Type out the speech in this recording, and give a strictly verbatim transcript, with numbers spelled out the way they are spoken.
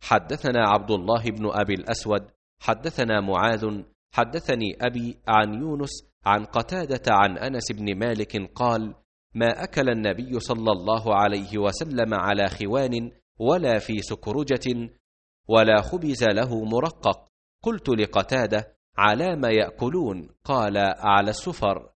حدثنا عبد الله بن أبي الأسود حدثنا معاذ حدثني أبي عن يونس عن قتادة عن أنس بن مالك قال: ما أكل النبي صلى الله عليه وسلم على خوان ولا في سكرجة ولا خبز له مرقق. قلت لقتادة: على ما يأكلون؟ قال: على السفر.